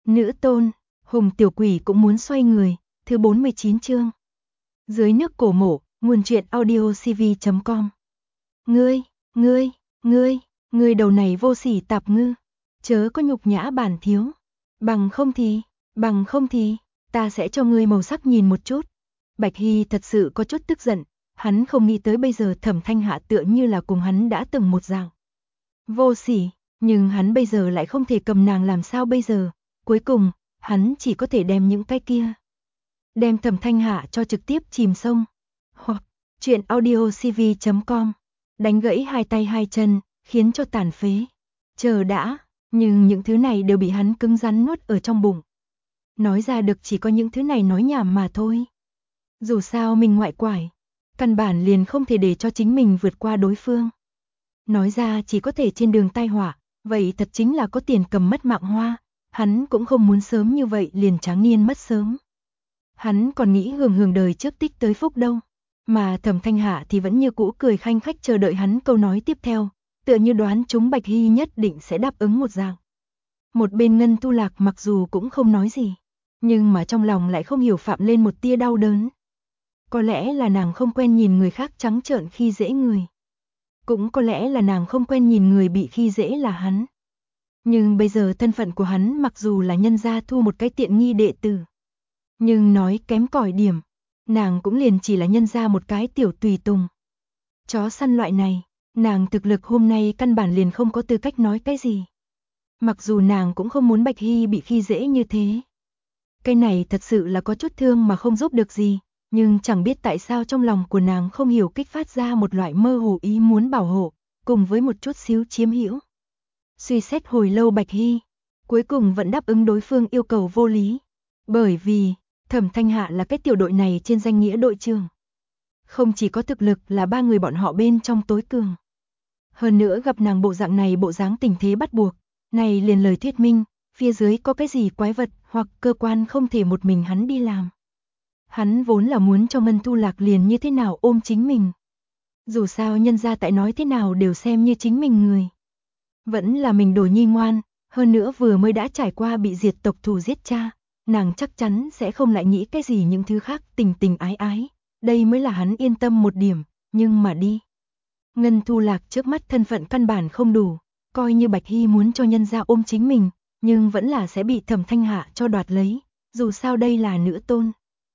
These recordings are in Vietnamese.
Nữ tôn, Hùng tiểu quỷ cũng muốn xoay người, thứ 49 chương. Dưới nước cổ mộ, nguồn truyện audio cv.com. Ngươi đầu này vô sỉ tạp ngư, chớ có nhục nhã bản thiếu, bằng không thì, ta sẽ cho ngươi màu sắc nhìn một chút. Bạch Hy thật sự có chút tức giận, hắn không nghĩ tới bây giờ Thẩm Thanh Hạ tựa như là cùng hắn đã từng một dạng. Vô sỉ, nhưng hắn bây giờ lại không thể cầm nàng làm sao bây giờ, cuối cùng, hắn chỉ có thể đem những cái kia. Đem Thẩm Thanh Hạ cho trực tiếp chìm sông. Hoặc, truyện audio cv.com, đánh gãy hai tay hai chân, khiến cho tàn phế. Chờ đã, nhưng những thứ này đều bị hắn cứng rắn nuốt ở trong bụng. Nói ra được chỉ có những thứ này nói nhảm mà thôi. Dù sao mình ngoại quải, căn bản liền không thể để cho chính mình vượt qua đối phương. Nói ra chỉ có thể trên đường tai họa, vậy thật chính là có tiền cầm mất mạng hoa, hắn cũng không muốn sớm như vậy liền tráng niên mất sớm. Hắn còn nghĩ hưởng đời trước tích tới phúc đâu, mà Thẩm Thanh Hạ thì vẫn như cũ cười khanh khách chờ đợi hắn câu nói tiếp theo, tựa như đoán chúng Bạch Hy nhất định sẽ đáp ứng một dạng. Một bên Ngân Tu Lạc mặc dù cũng không nói gì, nhưng mà trong lòng lại không hiểu phạm lên một tia đau đớn. Có lẽ là nàng không quen nhìn người khác trắng trợn khi dễ người. Cũng có lẽ là nàng không quen nhìn người bị khi dễ là hắn. Nhưng bây giờ thân phận của hắn mặc dù là nhân gia thu một cái tiện nghi đệ tử. Nhưng nói kém cỏi điểm, nàng cũng liền chỉ là nhân gia một cái tiểu tùy tùng. Chó săn loại này, nàng thực lực hôm nay căn bản liền không có tư cách nói cái gì. Mặc dù nàng cũng không muốn Bạch Hy bị khi dễ như thế. Cái này thật sự là có chút thương mà không giúp được gì, nhưng chẳng biết tại sao trong lòng của nàng không hiểu kích phát ra một loại mơ hồ ý muốn bảo hộ, cùng với một chút xíu chiếm hữu. Suy xét hồi lâu Bạch Hy, cuối cùng vẫn đáp ứng đối phương yêu cầu vô lý. Bởi vì, Thẩm Thanh Hạ là cái tiểu đội này trên danh nghĩa đội trưởng. Không chỉ có thực lực là ba người bọn họ bên trong tối cường. Hơn nữa gặp nàng bộ dạng này bộ dáng tình thế bắt buộc, này liền lời thuyết minh, phía dưới có cái gì quái vật hoặc cơ quan không thể một mình hắn đi làm. Hắn vốn là muốn cho Ngân Tu Lạc liền như thế nào ôm chính mình. Dù sao nhân gia tại nói thế nào đều xem như chính mình người. Vẫn là mình đồ nhi ngoan, hơn nữa vừa mới đã trải qua bị diệt tộc thù giết cha, nàng chắc chắn sẽ không lại nghĩ cái gì những thứ khác tình tình ái ái. Đây mới là hắn yên tâm một điểm, nhưng mà đi. Ngân Tu Lạc trước mắt thân phận căn bản không đủ, coi như Bạch Hy muốn cho nhân gia ôm chính mình, nhưng vẫn là sẽ bị Thẩm Thanh Hạ cho đoạt lấy, dù sao đây là nữ tôn.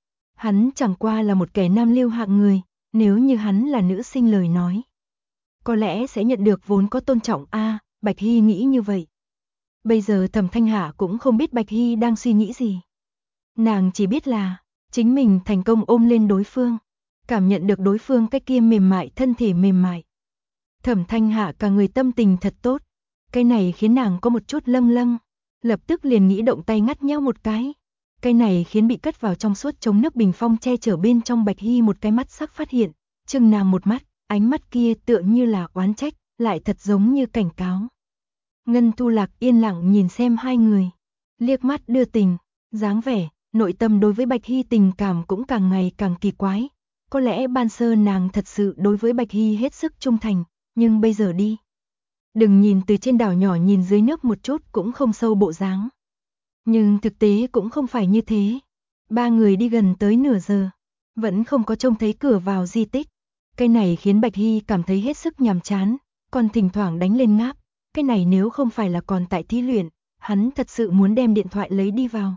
Hắn chẳng qua là một kẻ nam lưu hạng người, nếu như hắn là nữ sinh lời nói. Có lẽ sẽ nhận được vốn có tôn trọng Bạch Hy nghĩ như vậy. Bây giờ Thẩm Thanh Hạ cũng không biết Bạch Hy đang suy nghĩ gì. Nàng chỉ biết là, chính mình thành công ôm lên đối phương, cảm nhận được đối phương cái kia mềm mại thân thể mềm mại. Thẩm Thanh Hạ cả người tâm tình thật tốt, cái này khiến nàng có một chút lâng lâng, lập tức liền nghĩ động tay ngắt nheo một cái. Cái này khiến bị cất vào trong suốt chống nước bình phong che chở bên trong Bạch Hy một cái mắt sắc phát hiện, chừng nàng một mắt, ánh mắt kia tựa như là oán trách, lại thật giống như cảnh cáo. Ngân Tu Lạc yên lặng nhìn xem hai người, liếc mắt đưa tình, dáng vẻ, nội tâm đối với Bạch Hy tình cảm cũng càng ngày càng kỳ quái. Có lẽ ban sơ nàng thật sự đối với Bạch Hy hết sức trung thành, nhưng bây giờ đi. Đừng nhìn từ trên đảo nhỏ nhìn dưới nước một chút cũng không sâu bộ dáng. Nhưng thực tế cũng không phải như thế. Ba người đi gần tới nửa giờ, vẫn không có trông thấy cửa vào di tích. Cái này khiến Bạch Hy cảm thấy hết sức nhàm chán, còn thỉnh thoảng đánh lên ngáp. Cái này nếu không phải là còn tại thí luyện, hắn thật sự muốn đem điện thoại lấy đi vào.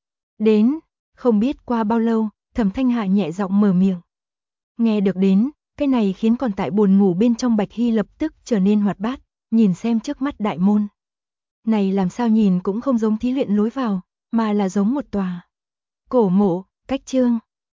Đến, không biết qua bao lâu, Thẩm Thanh Hạ nhẹ giọng mở miệng. Nghe được đến, cái này khiến còn tại buồn ngủ bên trong Bạch Hy lập tức trở nên hoạt bát, nhìn xem trước mắt đại môn. Này làm sao nhìn cũng không giống thí luyện lối vào, mà là giống một tòa cổ mộ, cách chương.